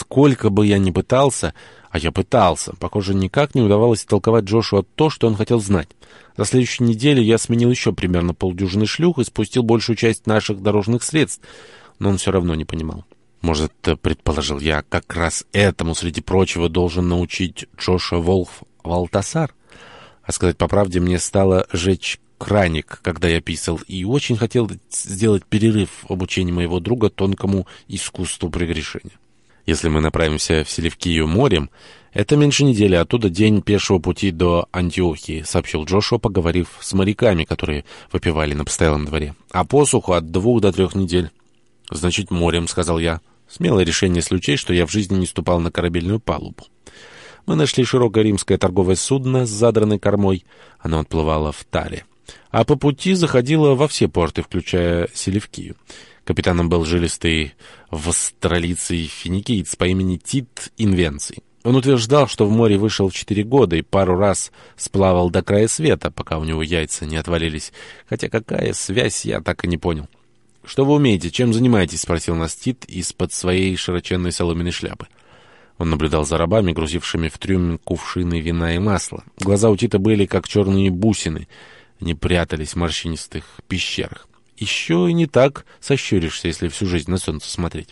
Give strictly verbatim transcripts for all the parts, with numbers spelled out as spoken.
сколько бы я ни пытался, а я пытался, похоже, никак не удавалось толковать Джошуа то, что он хотел знать. За следующую неделю я сменил еще примерно полдюжины шлюх и спустил большую часть наших дорожных средств, но он все равно не понимал. Может, предположил я, как раз этому, среди прочего, должен научить Джошуа Волф Валтасар? А сказать по правде, мне стало жечь краник, когда я писал, и очень хотел сделать перерыв в обучении моего друга тонкому искусству прегрешения. Если мы направимся в Селевкию морем, это меньше недели, оттуда день пешего пути до Антиохии, сообщил Джошуа, поговорив с моряками, которые выпивали на постоялом дворе. А посуху от двух до трех недель. Значит, морем, сказал я. Смелое решение, если учесть, что я в жизни не ступал на корабельную палубу. Мы нашли широкое римское торговое судно с задранной кормой. Оно отплывало в Таре. А по пути заходило во все порты, включая Селевкию. Капитаном был жилистый австралийский финикиец по имени Тит Инвенций. Он утверждал, что в море вышел в четыре года и пару раз сплавал до края света, пока у него яйца не отвалились. Хотя какая связь, я так и не понял. «Что вы умеете? Чем занимаетесь?» — спросил нас Тит из-под своей широченной соломенной шляпы. Он наблюдал за рабами, грузившими в трюм кувшины вина и масла. Глаза у Тита были как черные бусины. Они прятались в морщинистых пещерах. Еще и не так сощуришься, если всю жизнь на солнце смотреть.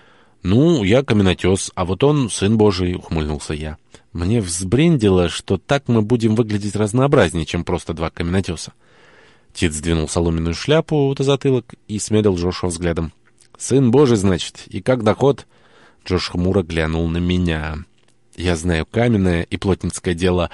«Ну, я каменотес, а вот он сын Божий», — ухмыльнулся я. Мне взбрендило, что так мы будем выглядеть разнообразнее, чем просто два каменотеса. Тит сдвинул соломенную шляпу до затылок и смерил Джошуа взглядом. «Сын Божий, значит, и как доход?» Джош хмуро глянул на меня. «Я знаю каменное и плотницкое дело,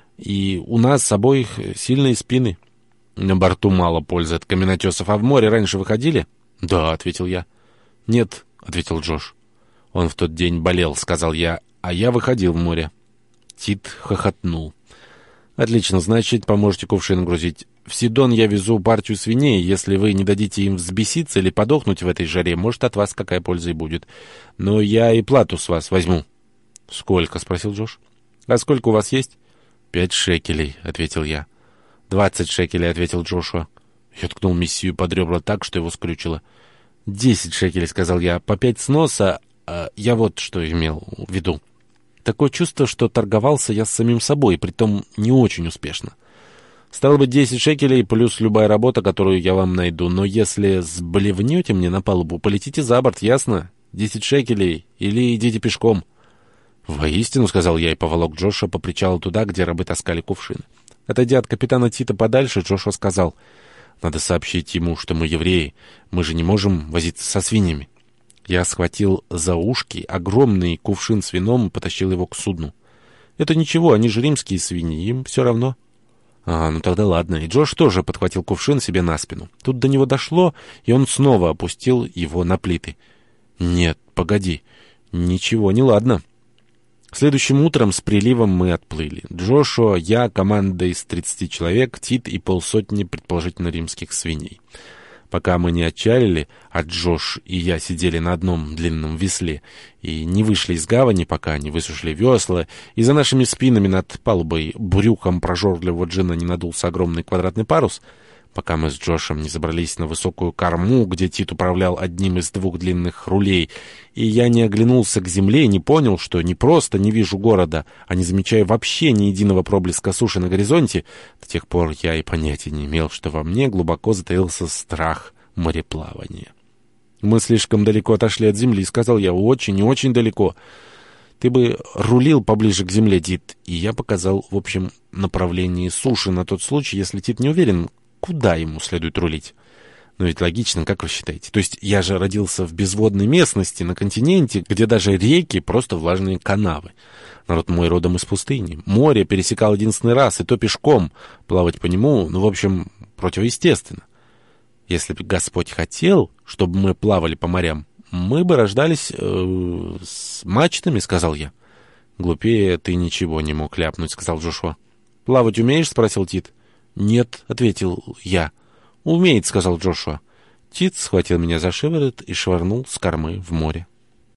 и у нас с обоих сильные спины. На борту мало пользы от каменотесов, а в море раньше выходили?» «Да», — ответил я. «Нет», — ответил Джош. «Он в тот день болел», — сказал я, — «а я выходил в море». Тит хохотнул. «Отлично, значит, поможете кувшин грузить. В Сидон я везу партию свиней. Если вы не дадите им взбеситься или подохнуть в этой жаре, может, от вас какая польза и будет. Но я и плату с вас возьму». «Сколько?» — спросил Джош. «А сколько у вас есть?» «Пять шекелей», — ответил я. «Двадцать шекелей», — ответил Джошуа. Я ткнул Мессию под ребра так, что его скрючило. «Десять шекелей», — сказал я. «По пять с носа. А я вот что имел в виду». Такое чувство, что торговался я с самим собой, притом не очень успешно. «Стало быть, десять шекелей плюс любая работа, которую я вам найду. Но если сблевнете мне на палубу, полетите за борт, ясно? Десять шекелей или идите пешком». «Воистину», — сказал я и поволок Джоша по причалу туда, где рабы таскали кувшины. Отойдя от капитана Тита подальше, Джошуа сказал: «Надо сообщить ему, что мы евреи. Мы же не можем возиться со свиньями». Я схватил за ушки огромный кувшин с вином и потащил его к судну. «Это ничего, они же римские свиньи, им все равно». «А, ну тогда ладно». И Джош тоже подхватил кувшин себе на спину. Тут до него дошло, и он снова опустил его на плиты. «Нет, погоди, ничего, не ладно». Следующим утром с приливом мы отплыли. Джошуа, я, команда из тридцати человек, Тит и полсотни, предположительно, римских свиней. Пока мы не отчалили, а Джош и я сидели на одном длинном весле и не вышли из гавани, пока не высушили весла, и за нашими спинами над палубой брюхом прожорливого джина не надулся огромный квадратный парус, пока мы с Джошем не забрались на высокую корму, где Тит управлял одним из двух длинных рулей, и я не оглянулся к земле и не понял, что не просто не вижу города, а не замечаю вообще ни единого проблеска суши на горизонте, до тех пор я и понятия не имел, что во мне глубоко затаился страх мореплавания. «Мы слишком далеко отошли от земли», — сказал я, — «очень и очень далеко. Ты бы рулил поближе к земле, Тит». И я показал в общем направлении суши на тот случай, если Тит не уверен, куда ему следует рулить. Но ведь логично, как вы считаете? То есть я же родился в безводной местности, на континенте, где даже реки — просто влажные канавы. Народ мой родом из пустыни. Море пересекал единственный раз, и то пешком. Плавать по нему, ну, в общем, противоестественно. Если бы Господь хотел, чтобы мы плавали по морям, мы бы рождались э, с мачтами, — сказал я. «Глупее ты ничего не мог ляпнуть», — сказал Джошуа. «Плавать умеешь?» — спросил Тит. «Нет», — ответил я. «Умеет», — сказал Джошуа. Тит схватил меня за шиворот и швырнул с кормы в море.